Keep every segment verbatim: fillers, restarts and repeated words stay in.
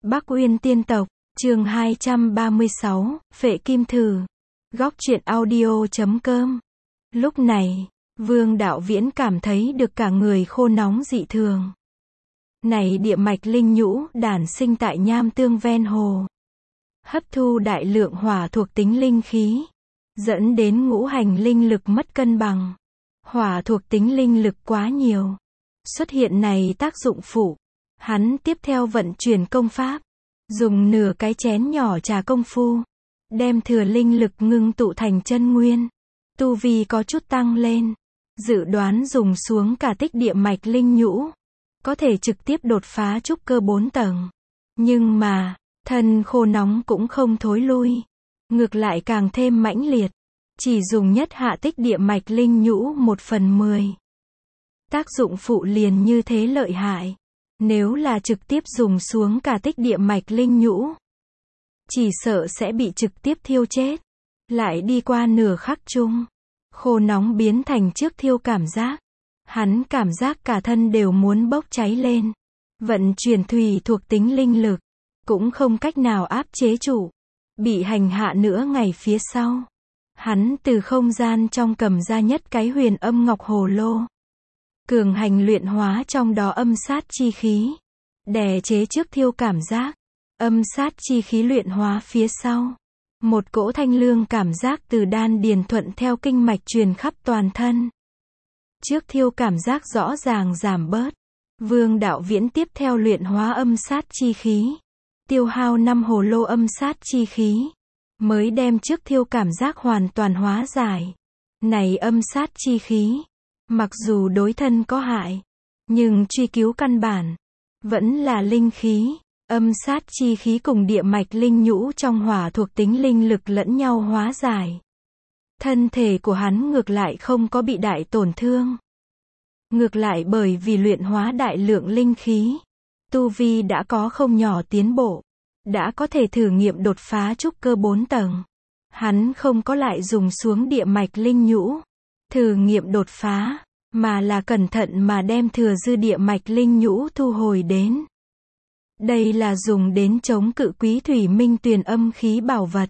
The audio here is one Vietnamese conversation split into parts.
Bắc Uyên Tiên Tộc, chương hai trăm ba mươi sáu, Phệ Kim Thử. Góc truyện audio chấm com. Lúc này, Vương Đạo Viễn cảm thấy được cả người khô nóng dị thường. Này địa mạch linh nhũ đản sinh tại nham tương ven hồ, hấp thu đại lượng hỏa thuộc tính linh khí, dẫn đến ngũ hành linh lực mất cân bằng. Hỏa thuộc tính linh lực quá nhiều, xuất hiện này tác dụng phụ. Hắn tiếp theo vận chuyển công pháp, dùng nửa cái chén nhỏ trà công phu, đem thừa linh lực ngưng tụ thành chân nguyên. Tu vi có chút tăng lên, dự đoán dùng xuống cả tích địa mạch linh nhũ, có thể trực tiếp đột phá trúc cơ bốn tầng. Nhưng mà, thân khô nóng cũng không thối lui, ngược lại càng thêm mãnh liệt. Chỉ dùng nhất hạ tích địa mạch linh nhũ một phần mười. Tác dụng phụ liền như thế lợi hại. Nếu là trực tiếp dùng xuống cả tích địa mạch linh nhũ, chỉ sợ sẽ bị trực tiếp thiêu chết. Lại đi qua nửa khắc chung, khô nóng biến thành trước thiêu cảm giác. Hắn cảm giác cả thân đều muốn bốc cháy lên. Vận chuyển thủy thuộc tính linh lực, cũng không cách nào áp chế chủ. Bị hành hạ nửa ngày phía sau, hắn từ không gian trong cầm ra nhất cái huyền âm ngọc hồ lô. Cường hành luyện hóa trong đó âm sát chi khí, đè chế trước thiêu cảm giác. Âm sát chi khí luyện hóa phía sau, một cỗ thanh lương cảm giác từ đan điền thuận theo kinh mạch truyền khắp toàn thân. Trước thiêu cảm giác rõ ràng giảm bớt. Vương Đạo Viễn tiếp theo luyện hóa âm sát chi khí, tiêu hao năm hồ lô âm sát chi khí, mới đem trước thiêu cảm giác hoàn toàn hóa giải. Này âm sát chi khí, mặc dù đối thân có hại, nhưng truy cứu căn bản, vẫn là linh khí. Âm sát chi khí cùng địa mạch linh nhũ trong hỏa thuộc tính linh lực lẫn nhau hóa giải. Thân thể của hắn ngược lại không có bị đại tổn thương. Ngược lại bởi vì luyện hóa đại lượng linh khí, tu vi đã có không nhỏ tiến bộ, đã có thể thử nghiệm đột phá trúc cơ bốn tầng. Hắn không có lại dùng xuống địa mạch linh nhũ, thử nghiệm đột phá, mà là cẩn thận mà đem thừa dư địa mạch linh nhũ thu hồi đến. Đây là dùng đến chống cự Quý Thủy Minh Tuyền âm khí bảo vật.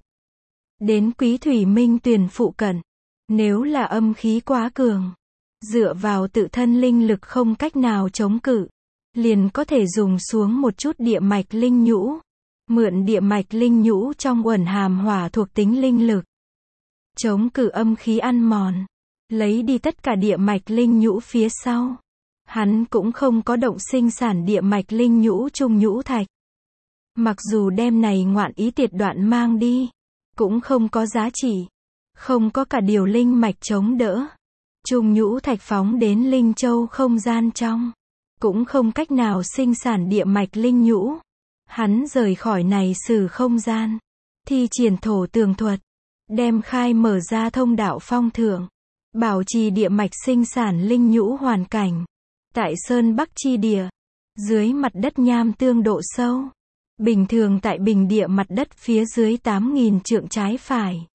Đến Quý Thủy Minh Tuyền phụ cận, nếu là âm khí quá cường, dựa vào tự thân linh lực không cách nào chống cự, liền có thể dùng xuống một chút địa mạch linh nhũ. Mượn địa mạch linh nhũ trong uẩn hàm hỏa thuộc tính linh lực, chống cự âm khí ăn mòn. Lấy đi tất cả địa mạch linh nhũ phía sau, hắn cũng không có động sinh sản địa mạch linh nhũ trung nhũ thạch. Mặc dù đem này ngoạn ý tiệt đoạn mang đi, cũng không có giá trị. Không có cả điều linh mạch chống đỡ. Trung nhũ thạch phóng đến linh châu không gian trong, cũng không cách nào sinh sản địa mạch linh nhũ. Hắn rời khỏi này sử không gian, thi triển thổ tường thuật, đem khai mở ra thông đạo phong thượng, bảo trì địa mạch sinh sản linh nhũ hoàn cảnh. Tại Sơn Bắc chi địa, dưới mặt đất nham tương độ sâu, bình thường tại bình địa mặt đất phía dưới tám nghìn trượng trái phải.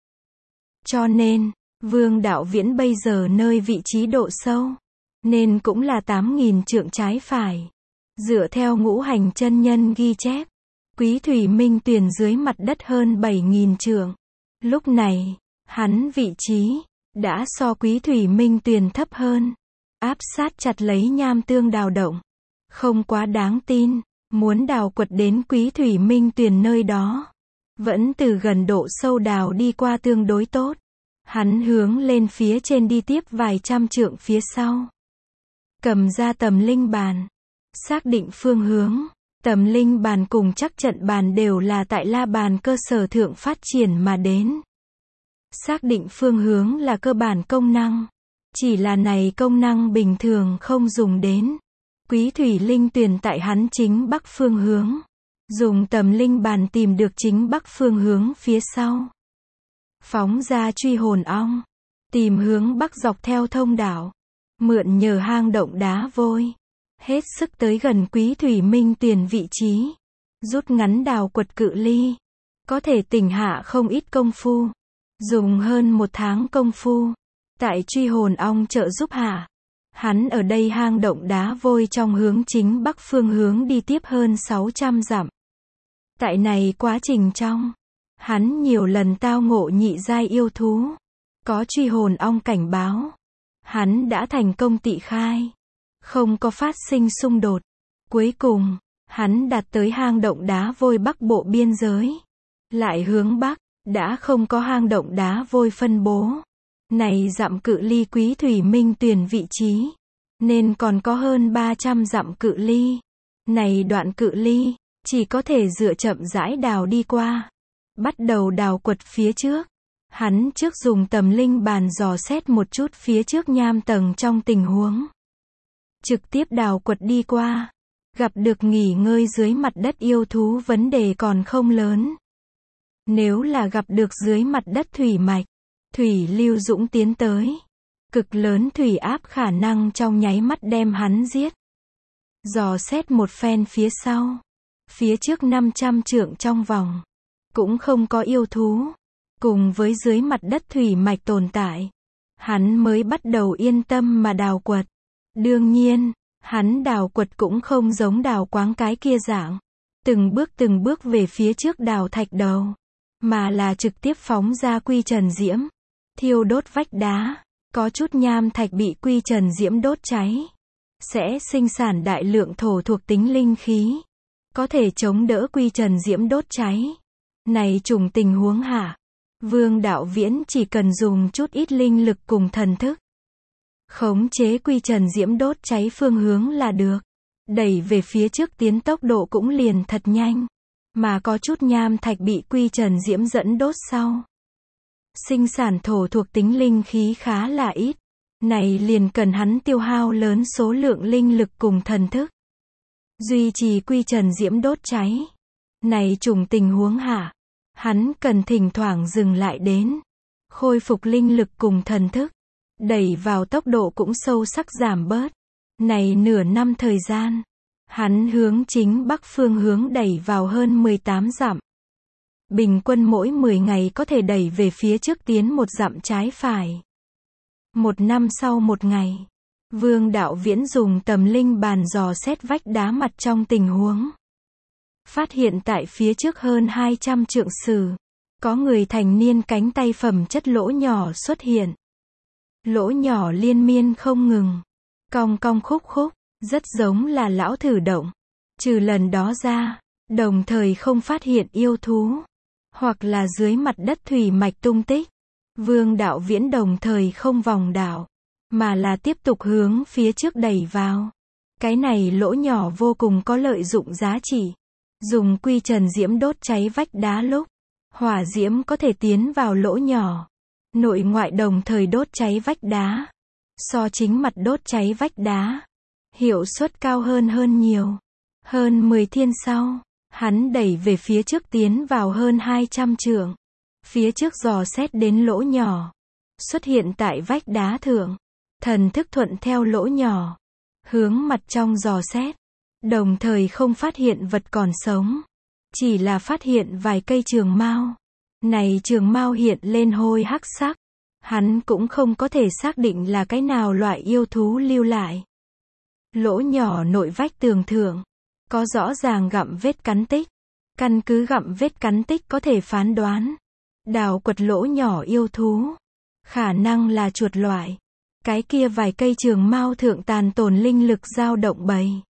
Cho nên, Vương Đạo Viễn bây giờ nơi vị trí độ sâu, nên cũng là tám nghìn trượng trái phải. Dựa theo ngũ hành chân nhân ghi chép, Quý Thủy Minh Tuyền dưới mặt đất hơn bảy nghìn trượng. Lúc này, hắn vị trí đã so Quý Thủy Minh Tuyền thấp hơn, áp sát chặt lấy nham tương đào động. Không quá đáng tin, muốn đào quật đến Quý Thủy Minh Tuyền nơi đó, vẫn từ gần độ sâu đào đi qua tương đối tốt. Hắn hướng lên phía trên đi tiếp vài trăm trượng phía sau, cầm ra tầm linh bàn, xác định phương hướng. Tầm linh bàn cùng chắc trận bàn đều là tại la bàn cơ sở thượng phát triển mà đến. Xác định phương hướng là cơ bản công năng, chỉ là này công năng bình thường không dùng đến. Quý Thủy Linh Tuyền tại hắn chính bắc phương hướng, dùng tầm linh bàn tìm được chính bắc phương hướng phía sau, phóng ra truy hồn ong, tìm hướng bắc dọc theo thông đạo, mượn nhờ hang động đá vôi, hết sức tới gần Quý Thủy Minh Tuyền vị trí, rút ngắn đào quật cự ly, có thể tỉnh hạ không ít công phu. Dùng hơn một tháng công phu, tại truy hồn ong trợ giúp hạ, hắn ở đây hang động đá vôi trong hướng chính bắc phương hướng đi tiếp hơn sáu trăm dặm. Tại này quá trình trong, hắn nhiều lần tao ngộ nhị giai yêu thú. Có truy hồn ong cảnh báo. Hắn đã thành công tị khai. Không có phát sinh xung đột. Cuối cùng, hắn đạt tới hang động đá vôi bắc bộ biên giới. Lại hướng bắc, đã không có hang động đá vôi phân bố. Này dặm cự ly Quý Thủy Minh Tuyền vị trí. Nên còn có hơn ba trăm dặm cự ly. Này đoạn cự ly, chỉ có thể dựa chậm rãi đào đi qua. Bắt đầu đào quật phía trước. Hắn trước dùng tầm linh bàn dò xét một chút phía trước nham tầng trong tình huống. Trực tiếp đào quật đi qua. Gặp được nghỉ ngơi dưới mặt đất yêu thú vấn đề còn không lớn. Nếu là gặp được dưới mặt đất thủy mạch, thủy lưu dũng tiến tới. Cực lớn thủy áp khả năng trong nháy mắt đem hắn giết. Dò xét một phen phía sau. Phía trước năm trăm trượng trong vòng. Cũng không có yêu thú. Cùng với dưới mặt đất thủy mạch tồn tại. Hắn mới bắt đầu yên tâm mà đào quật. Đương nhiên, hắn đào quật cũng không giống đào quáng cái kia dạng. Từng bước từng bước về phía trước đào thạch đầu. Mà là trực tiếp phóng ra quy trần diễm. Thiêu đốt vách đá. Có chút nham thạch bị quy trần diễm đốt cháy. Sẽ sinh sản đại lượng thổ thuộc tính linh khí. Có thể chống đỡ quy trần diễm đốt cháy. Này trùng tình huống hạ. Vương Đạo Viễn chỉ cần dùng chút ít linh lực cùng thần thức. Khống chế quy trần diễm đốt cháy phương hướng là được. Đẩy về phía trước tiến tốc độ cũng liền thật nhanh. Mà có chút nham thạch bị quy trần diễm dẫn đốt sau. Sinh sản thổ thuộc tính linh khí khá là ít. Này liền cần hắn tiêu hao lớn số lượng linh lực cùng thần thức. Duy trì quy trần diễm đốt cháy. Này trùng tình huống hạ. Hắn cần thỉnh thoảng dừng lại đến. Khôi phục linh lực cùng thần thức. Đẩy vào tốc độ cũng sâu sắc giảm bớt. Này nửa năm thời gian. Hắn hướng chính bắc phương hướng đẩy vào hơn mười tám dặm. Bình quân mỗi mười ngày có thể đẩy về phía trước tiến một dặm trái phải. Một năm sau một ngày. Vương Đạo Viễn dùng tầm linh bàn dò xét vách đá mặt trong tình huống. Phát hiện tại phía trước hơn hai trăm trượng sử. Có người thành niên cánh tay phẩm chất lỗ nhỏ xuất hiện. Lỗ nhỏ liên miên không ngừng. Cong cong khúc khúc. Rất giống là lão thử động. Trừ lần đó ra. Đồng thời không phát hiện yêu thú. Hoặc là dưới mặt đất thủy mạch tung tích. Vương Đạo Viễn đồng thời không vòng đảo. Mà là tiếp tục hướng phía trước đẩy vào. Cái này lỗ nhỏ vô cùng có lợi dụng giá trị. Dùng quy trần diễm đốt cháy vách đá lúc. Hỏa diễm có thể tiến vào lỗ nhỏ. Nội ngoại đồng thời đốt cháy vách đá. So chính mặt đốt cháy vách đá. Hiệu suất cao hơn hơn nhiều. Hơn mười thiên sau. Hắn đẩy về phía trước tiến vào hơn hai trăm trượng. Phía trước dò xét đến lỗ nhỏ. Xuất hiện tại vách đá thượng. Thần thức thuận theo lỗ nhỏ. Hướng mặt trong dò xét. Đồng thời không phát hiện vật còn sống. Chỉ là phát hiện vài cây trường mao. Này trường mao hiện lên hôi hắc sắc. Hắn cũng không có thể xác định là cái nào loại yêu thú lưu lại. Lỗ nhỏ nội vách tường thượng. Có rõ ràng gặm vết cắn tích. Căn cứ gặm vết cắn tích có thể phán đoán. Đào quật lỗ nhỏ yêu thú. Khả năng là chuột loại. Cái kia vài cây trường mao thượng tàn tồn linh lực dao động bầy.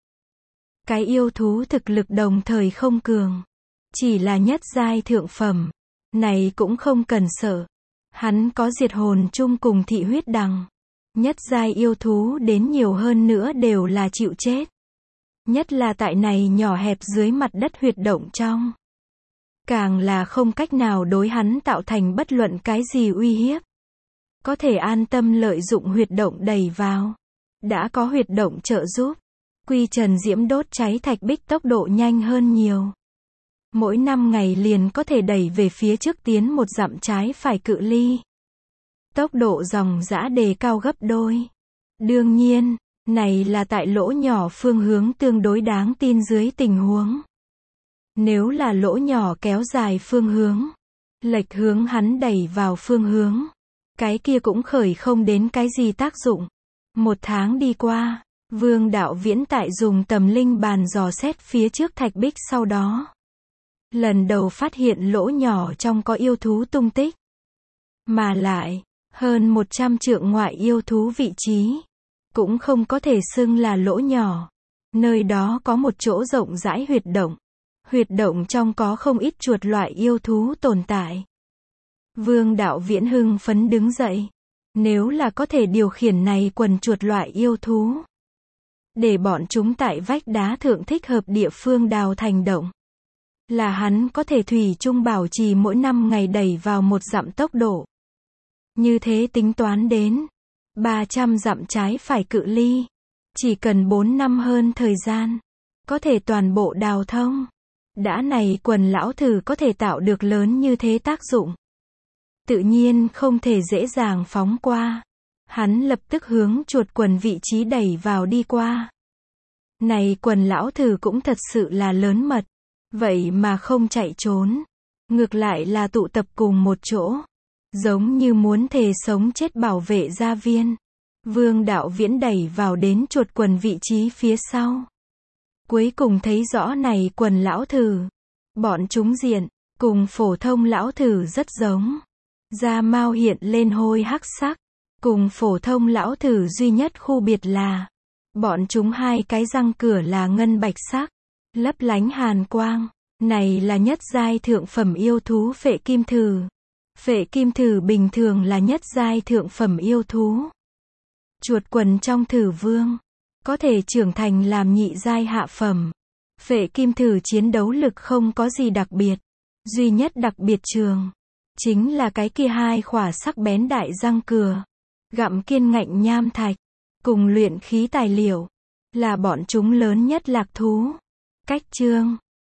Cái yêu thú thực lực đồng thời không cường. Chỉ là nhất giai thượng phẩm. Này cũng không cần sợ. Hắn có diệt hồn chung cùng thị huyết đằng. Nhất giai yêu thú đến nhiều hơn nữa đều là chịu chết. Nhất là tại này nhỏ hẹp dưới mặt đất huyệt động trong. Càng là không cách nào đối hắn tạo thành bất luận cái gì uy hiếp. Có thể an tâm lợi dụng huyệt động đẩy vào. Đã có huyệt động trợ giúp. Quy trần diễm đốt cháy thạch bích tốc độ nhanh hơn nhiều. Mỗi năm ngày liền có thể đẩy về phía trước tiến một dặm trái phải cự ly. Tốc độ dòng dã đề cao gấp đôi. Đương nhiên, này là tại lỗ nhỏ phương hướng tương đối đáng tin dưới tình huống. Nếu là lỗ nhỏ kéo dài phương hướng, lệch hướng hắn đẩy vào phương hướng, cái kia cũng khởi không đến cái gì tác dụng. Một tháng đi qua, Vương Đạo Viễn tại dùng tầm linh bàn dò xét phía trước thạch bích sau đó. lần đầu phát hiện lỗ nhỏ trong có yêu thú tung tích. Mà lại, hơn một trăm trượng ngoại yêu thú vị trí, cũng không có thể xưng là lỗ nhỏ. Nơi đó có một chỗ rộng rãi huyệt động. Huyệt động trong có không ít chuột loại yêu thú tồn tại. Vương Đạo Viễn hưng phấn đứng dậy. Nếu là có thể điều khiển này quần chuột loại yêu thú, để bọn chúng tại vách đá thượng thích hợp địa phương đào thành động, là hắn có thể thủy chung bảo trì mỗi năm ngày đẩy vào một dặm tốc độ. Như thế tính toán đến ba trăm dặm trái phải cự ly, chỉ cần bốn năm hơn thời gian, có thể toàn bộ đào thông. Đã này quần lão thử có thể tạo được lớn như thế tác dụng, tự nhiên không thể dễ dàng phóng qua. Hắn lập tức hướng chuột quần vị trí đẩy vào đi qua. Này quần lão thử cũng thật sự là lớn mật, vậy mà không chạy trốn, ngược lại là tụ tập cùng một chỗ, giống như muốn thề sống chết bảo vệ gia viên. Vương Đạo Viễn đẩy vào đến chuột quần vị trí phía sau. Cuối cùng thấy rõ này quần lão thử. Bọn chúng diện, cùng phổ thông lão thử rất giống. Da mao hiện lên hôi hắc sắc. Cùng phổ thông lão thử duy nhất khu biệt là, bọn chúng hai cái răng cửa là ngân bạch sắc, lấp lánh hàn quang. Này là nhất giai thượng phẩm yêu thú phệ kim thử. Phệ kim thử bình thường là nhất giai thượng phẩm yêu thú. Chuột quần trong thử vương, có thể trưởng thành làm nhị giai hạ phẩm. Phệ kim thử chiến đấu lực không có gì đặc biệt. Duy nhất đặc biệt trường, chính là cái kia hai khỏa sắc bén đại răng cừa. Gặm kiên ngạnh nham thạch, cùng luyện khí tài liệu, là bọn chúng lớn nhất lạc thú. Cách chương